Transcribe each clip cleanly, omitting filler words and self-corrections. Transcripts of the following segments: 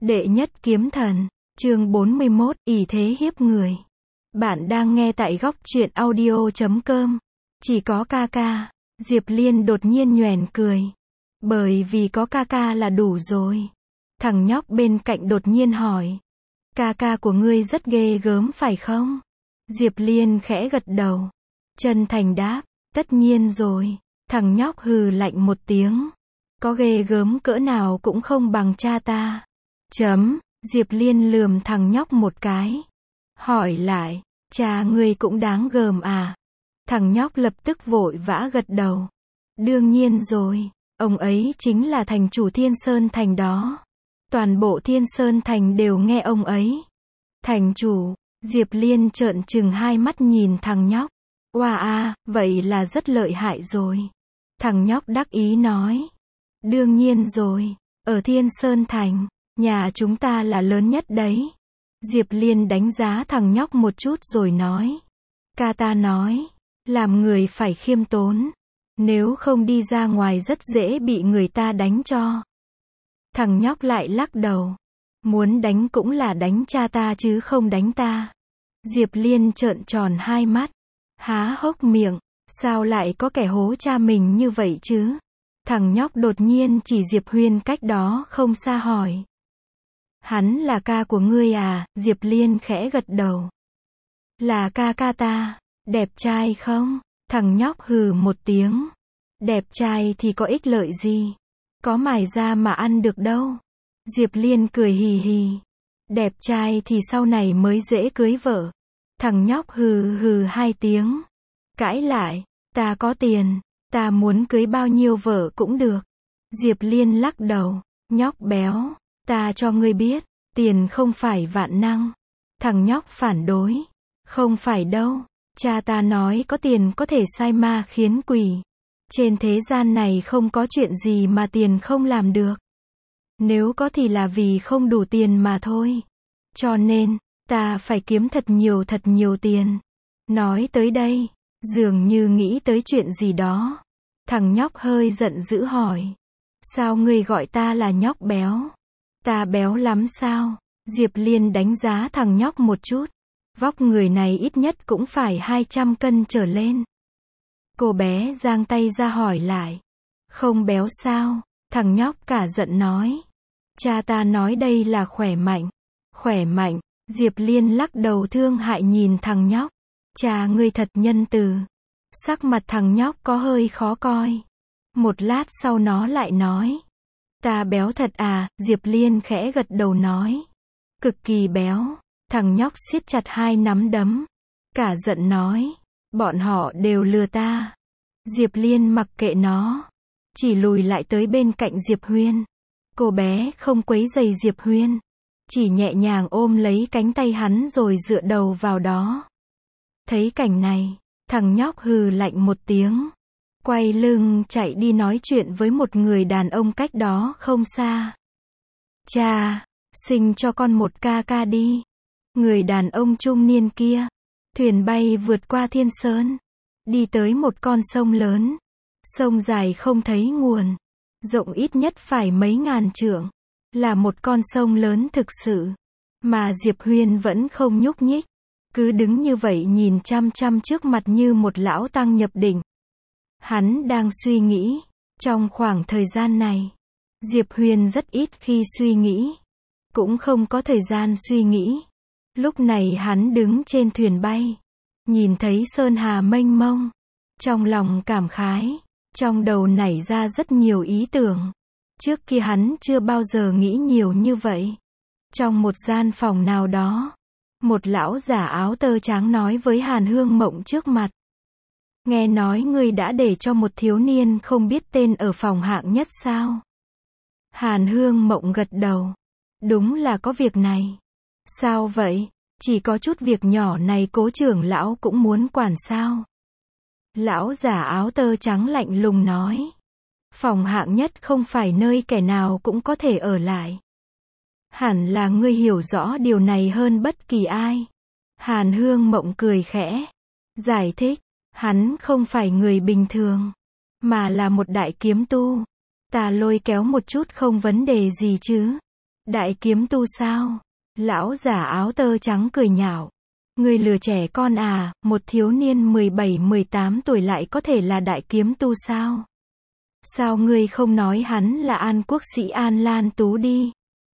Đệ nhất kiếm thần, chương 41, ỷ thế hiếp người. Bạn đang nghe tại góc truyện audio.com. Chỉ có ca ca. Diệp Liên đột nhiên nhoẻn cười. Bởi vì có ca ca là đủ rồi. Thằng nhóc bên cạnh đột nhiên hỏi. Ca ca của ngươi rất ghê gớm phải không? Diệp Liên khẽ gật đầu. Chân thành đáp, tất nhiên rồi. Thằng nhóc hừ lạnh một tiếng. Có ghê gớm cỡ nào cũng không bằng cha ta. Diệp Liên lườm thằng nhóc một cái. Hỏi lại, cha ngươi cũng đáng gờm à? Thằng nhóc lập tức vội vã gật đầu. Đương nhiên rồi, ông ấy chính là thành chủ Thiên Sơn Thành đó. Toàn bộ Thiên Sơn Thành đều nghe ông ấy. Thành chủ, Diệp Liên trợn trừng hai mắt nhìn thằng nhóc. Oa a, vậy là rất lợi hại rồi. Thằng nhóc đắc ý nói. Đương nhiên rồi, ở Thiên Sơn Thành, nhà chúng ta là lớn nhất đấy. Diệp Liên đánh giá thằng nhóc một chút rồi nói. Ca ta nói, làm người phải khiêm tốn. Nếu không đi ra ngoài rất dễ bị người ta đánh cho. Thằng nhóc lại lắc đầu. Muốn đánh cũng là đánh cha ta chứ không đánh ta. Diệp Liên trợn tròn hai mắt. Há hốc miệng, sao lại có kẻ hố cha mình như vậy chứ? Thằng nhóc đột nhiên chỉ Diệp Huyên cách đó không xa hỏi. Hắn là ca của ngươi à? Diệp Liên khẽ gật đầu. Là ca ca ta, đẹp trai không? Thằng nhóc hừ một tiếng. Đẹp trai thì có ích lợi gì? Có mài ra mà ăn được đâu. Diệp Liên cười hì hì. Đẹp trai thì sau này mới dễ cưới vợ. Thằng nhóc hừ hừ hai tiếng. Cãi lại, ta có tiền, ta muốn cưới bao nhiêu vợ cũng được. Diệp Liên lắc đầu, nhóc béo, ta cho ngươi biết, tiền không phải vạn năng. Thằng nhóc phản đối, không phải đâu, cha ta nói có tiền có thể sai ma khiến quỷ. Trên thế gian này không có chuyện gì mà tiền không làm được. Nếu có thì là vì không đủ tiền mà thôi. Cho nên, ta phải kiếm thật nhiều tiền. Nói tới đây, dường như nghĩ tới chuyện gì đó. Thằng nhóc hơi giận dữ hỏi. Sao ngươi gọi ta là nhóc béo? Ta béo lắm sao? Diệp Liên đánh giá thằng nhóc một chút. Vóc người này ít nhất cũng phải 200 cân trở lên. Cô bé giang tay ra hỏi lại. Không béo sao? Thằng nhóc cả giận nói. Cha ta nói đây là khỏe mạnh. Khỏe mạnh. Diệp Liên lắc đầu thương hại nhìn thằng nhóc. Cha ngươi thật nhân từ. Sắc mặt thằng nhóc có hơi khó coi. Một lát sau nó lại nói. Ta béo thật à? Diệp Liên khẽ gật đầu nói. Cực kỳ béo. Thằng nhóc siết chặt hai nắm đấm. Cả giận nói. Bọn họ đều lừa ta. Diệp Liên mặc kệ nó. Chỉ lùi lại tới bên cạnh Diệp Huyên. Cô bé không quấy rầy Diệp Huyên. Chỉ nhẹ nhàng ôm lấy cánh tay hắn rồi dựa đầu vào đó. Thấy cảnh này, thằng nhóc hừ lạnh một tiếng. Quay lưng chạy đi nói chuyện với một người đàn ông cách đó không xa. Cha, sinh cho con một ca ca đi. Người đàn ông trung niên kia. Thuyền bay vượt qua thiên sơn. Đi tới một con sông lớn. Sông dài không thấy nguồn. Rộng ít nhất phải mấy ngàn trượng. Là một con sông lớn thực sự. Mà Diệp Huyên vẫn không nhúc nhích. Cứ đứng như vậy nhìn chăm chăm trước mặt như một lão tăng nhập định. Hắn đang suy nghĩ. Trong khoảng thời gian này, Diệp Huyên rất ít khi suy nghĩ. Cũng không có thời gian suy nghĩ. Lúc này hắn đứng trên thuyền bay. Nhìn thấy sơn hà mênh mông. Trong lòng cảm khái. Trong đầu nảy ra rất nhiều ý tưởng. Trước kia hắn chưa bao giờ nghĩ nhiều như vậy. Trong một gian phòng nào đó, một lão giả áo tơ trắng nói với Hàn Hương Mộng trước mặt. Nghe nói ngươi đã để cho một thiếu niên không biết tên ở phòng hạng nhất sao? Hàn Hương Mộng gật đầu. Đúng là có việc này. Sao vậy? Chỉ có chút việc nhỏ này Cố trưởng lão cũng muốn quản sao? Lão giả áo tơ trắng lạnh lùng nói. Phòng hạng nhất không phải nơi kẻ nào cũng có thể ở lại. Hẳn là ngươi hiểu rõ điều này hơn bất kỳ ai. Hàn Hương Mộng cười khẽ. Giải thích, hắn không phải người bình thường, mà là một đại kiếm tu. Ta lôi kéo một chút không vấn đề gì chứ. Đại kiếm tu sao? Lão giả áo tơ trắng cười nhạo. Ngươi lừa trẻ con à, một thiếu niên 17-18 tuổi lại có thể là đại kiếm tu sao? Sao ngươi không nói hắn là An Quốc sĩ An Lan Tú đi?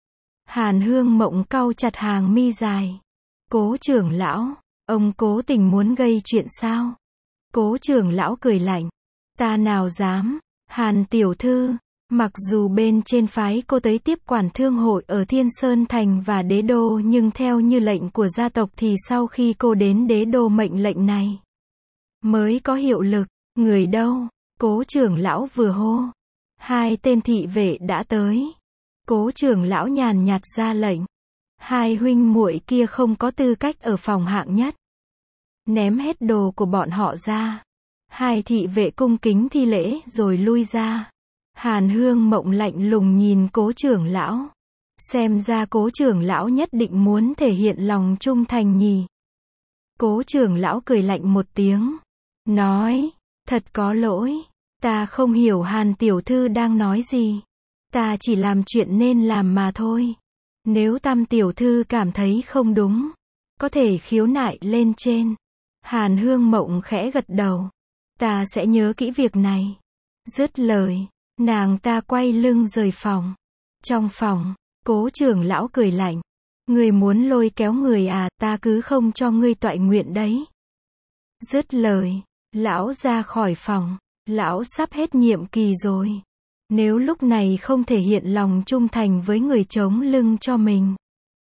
Hàn Hương Mộng cau chặt hàng mi dài. Cố trưởng lão, ông cố tình muốn gây chuyện sao? Cố trưởng lão cười lạnh. Ta nào dám, Hàn tiểu thư, mặc dù bên trên phái cô tới tiếp quản thương hội ở Thiên Sơn Thành và đế đô nhưng theo như lệnh của gia tộc thì sau khi cô đến đế đô mệnh lệnh này mới có hiệu lực. Người đâu? Cố trưởng lão vừa hô. Hai tên thị vệ đã tới. Cố trưởng lão nhàn nhạt ra lệnh. Hai huynh muội kia không có tư cách ở phòng hạng nhất. Ném hết đồ của bọn họ ra. Hai thị vệ cung kính thi lễ rồi lui ra. Hàn Hương Mộng lạnh lùng nhìn cố trưởng lão. Xem ra cố trưởng lão nhất định muốn thể hiện lòng trung thành nhỉ. Cố trưởng lão cười lạnh một tiếng. Nói, thật có lỗi. Ta không hiểu Hàn tiểu thư đang nói gì. Ta chỉ làm chuyện nên làm mà thôi. Nếu Tam tiểu thư cảm thấy không đúng, có thể khiếu nại lên trên. Hàn Hương Mộng khẽ gật đầu. Ta sẽ nhớ kỹ việc này. Dứt lời, nàng ta quay lưng rời phòng. Trong phòng, cố trưởng lão cười lạnh. Ngươi muốn lôi kéo người à, ta cứ không cho ngươi toại nguyện đấy. Dứt lời, lão ra khỏi phòng. Lão sắp hết nhiệm kỳ rồi. Nếu lúc này không thể hiện lòng trung thành với người chống lưng cho mình,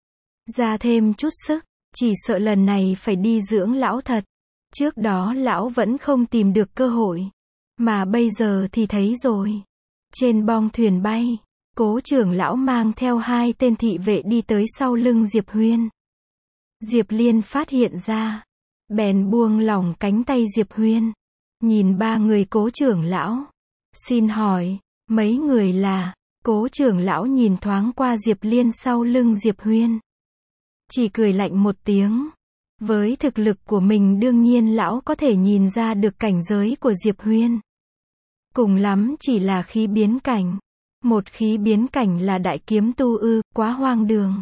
ra thêm chút sức, chỉ sợ lần này phải đi dưỡng lão thật. Trước đó lão vẫn không tìm được cơ hội, mà bây giờ thì thấy rồi. Trên bong thuyền bay, cố trưởng lão mang theo hai tên thị vệ đi tới sau lưng Diệp Huyên. Diệp Liên phát hiện ra, bèn buông lỏng cánh tay Diệp Huyên. Nhìn ba người cố trưởng lão. Xin hỏi, mấy người là? Cố trưởng lão nhìn thoáng qua Diệp Liên sau lưng Diệp Huyên. Chỉ cười lạnh một tiếng. Với thực lực của mình đương nhiên lão có thể nhìn ra được cảnh giới của Diệp Huyên. Cùng lắm chỉ là khí biến cảnh. Một khí biến cảnh là đại kiếm tu ư, quá hoang đường.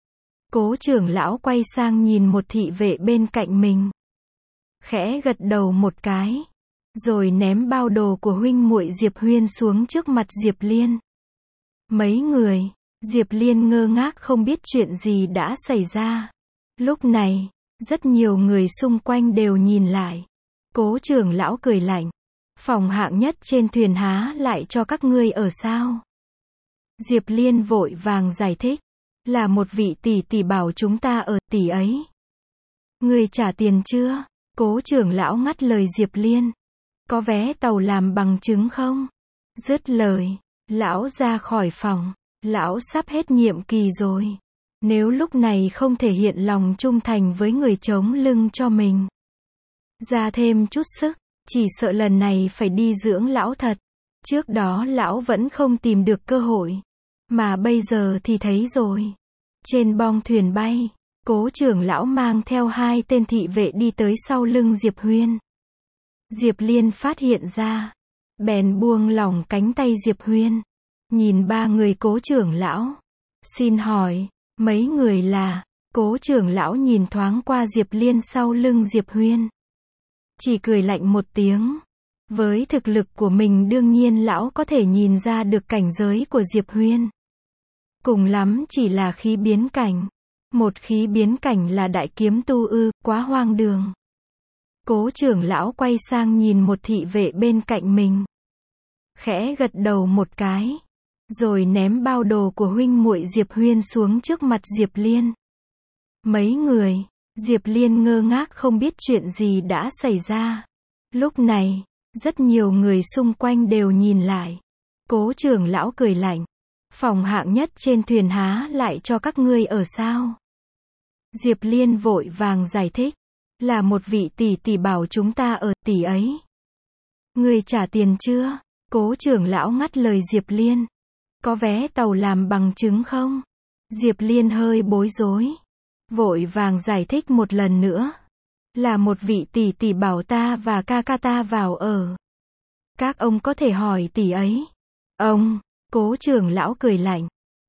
Cố trưởng lão quay sang nhìn một thị vệ bên cạnh mình. Khẽ gật đầu một cái. Rồi ném bao đồ của huynh muội Diệp Huyên xuống trước mặt Diệp Liên. Mấy người, Diệp Liên ngơ ngác không biết chuyện gì đã xảy ra. Lúc này, rất nhiều người xung quanh đều nhìn lại. Cố trưởng lão cười lạnh. Phòng hạng nhất trên thuyền há lại cho các ngươi ở sao? Diệp Liên vội vàng giải thích. Là một vị tỷ tỷ bảo chúng ta ở, tỷ ấy. Ngươi trả tiền chưa? Cố trưởng lão ngắt lời Diệp Liên. Có vé tàu làm bằng chứng không? Dứt lời, lão ra khỏi phòng. Lão sắp hết nhiệm kỳ rồi. Nếu lúc này không thể hiện lòng trung thành với người chống lưng cho mình, ra thêm chút sức, chỉ sợ lần này phải đi dưỡng lão thật. Trước đó lão vẫn không tìm được cơ hội, mà bây giờ thì thấy rồi. Trên bong thuyền bay, cố trưởng lão mang theo hai tên thị vệ đi tới sau lưng Diệp Huyên. Diệp Liên phát hiện ra, bèn buông lỏng cánh tay Diệp Huyên. Nhìn ba người cố trưởng lão. Xin hỏi, mấy người là? Cố trưởng lão nhìn thoáng qua Diệp Liên sau lưng Diệp Huyên. Chỉ cười lạnh một tiếng. Với thực lực của mình đương nhiên lão có thể nhìn ra được cảnh giới của Diệp Huyên. Cùng lắm chỉ là khí biến cảnh. Một khí biến cảnh là đại kiếm tu ư, quá hoang đường. Cố trưởng lão quay sang nhìn một thị vệ bên cạnh mình. Khẽ gật đầu một cái. Rồi ném bao đồ của huynh muội Diệp Huyên xuống trước mặt Diệp Liên. Mấy người, Diệp Liên ngơ ngác không biết chuyện gì đã xảy ra. Lúc này, rất nhiều người xung quanh đều nhìn lại. Cố trưởng lão cười lạnh. Phòng hạng nhất trên thuyền há lại cho các ngươi ở sao? Diệp Liên vội vàng giải thích. Là một vị tỷ tỷ bảo chúng ta ở, tỷ ấy. Ngươi trả tiền chưa? Cố trưởng lão ngắt lời Diệp Liên. Có vé tàu làm bằng chứng không? Diệp Liên hơi bối rối. Vội vàng giải thích một lần nữa. Là một vị tỷ tỷ bảo ta và ca ca ta vào ở. Các ông có thể hỏi tỷ ấy. Ông, cố trưởng lão cười lạnh.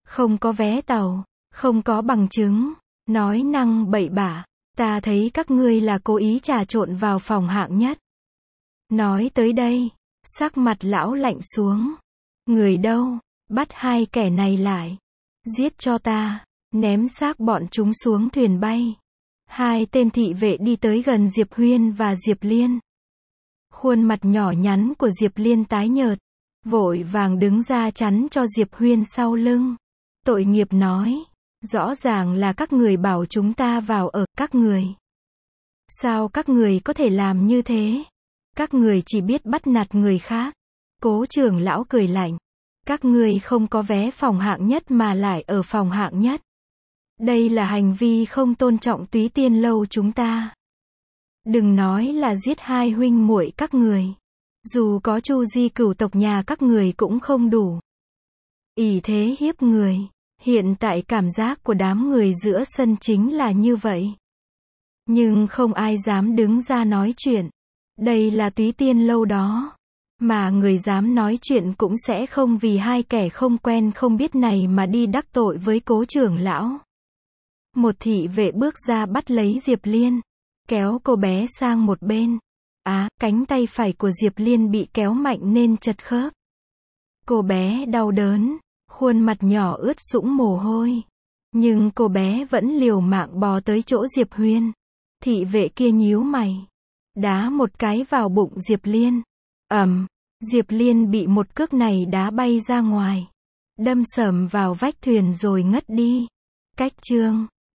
Không có vé tàu, không có bằng chứng, nói năng bậy bạ. Ta thấy các ngươi là cố ý trà trộn vào phòng hạng nhất. Nói tới đây, sắc mặt lão lạnh xuống. Người đâu? Bắt hai kẻ này lại. Giết cho ta. Ném xác bọn chúng xuống thuyền bay. Hai tên thị vệ đi tới gần Diệp Huyên và Diệp Liên. Khuôn mặt nhỏ nhắn của Diệp Liên tái nhợt, vội vàng đứng ra chắn cho Diệp Huyên sau lưng. Tội nghiệp nói, rõ ràng là các người bảo chúng ta vào ở, các người. Sao các người có thể làm như thế? Các người chỉ biết bắt nạt người khác. Cố trưởng lão cười lạnh. Các người không có vé phòng hạng nhất mà lại ở phòng hạng nhất. Đây là hành vi không tôn trọng Túy Tiên lâu chúng ta. Đừng nói là giết hai huynh muội các người. Dù có Chu Di cửu tộc nhà các người cũng không đủ. Ỷ thế hiếp người. Hiện tại cảm giác của đám người giữa sân chính là như vậy. Nhưng không ai dám đứng ra nói chuyện. Đây là Túy Tiên lâu đó. Mà người dám nói chuyện cũng sẽ không vì hai kẻ không quen không biết này mà đi đắc tội với cố trưởng lão. Một thị vệ bước ra bắt lấy Diệp Liên, kéo cô bé sang một bên. Cánh tay phải của Diệp Liên bị kéo mạnh nên chật khớp. Cô bé đau đớn, khuôn mặt nhỏ ướt sũng mồ hôi. Nhưng cô bé vẫn liều mạng bò tới chỗ Diệp Huyên. Thị vệ kia nhíu mày, đá một cái vào bụng Diệp Liên. Diệp Liên bị một cước này đá bay ra ngoài, đâm sầm vào vách thuyền rồi ngất đi. Cách chương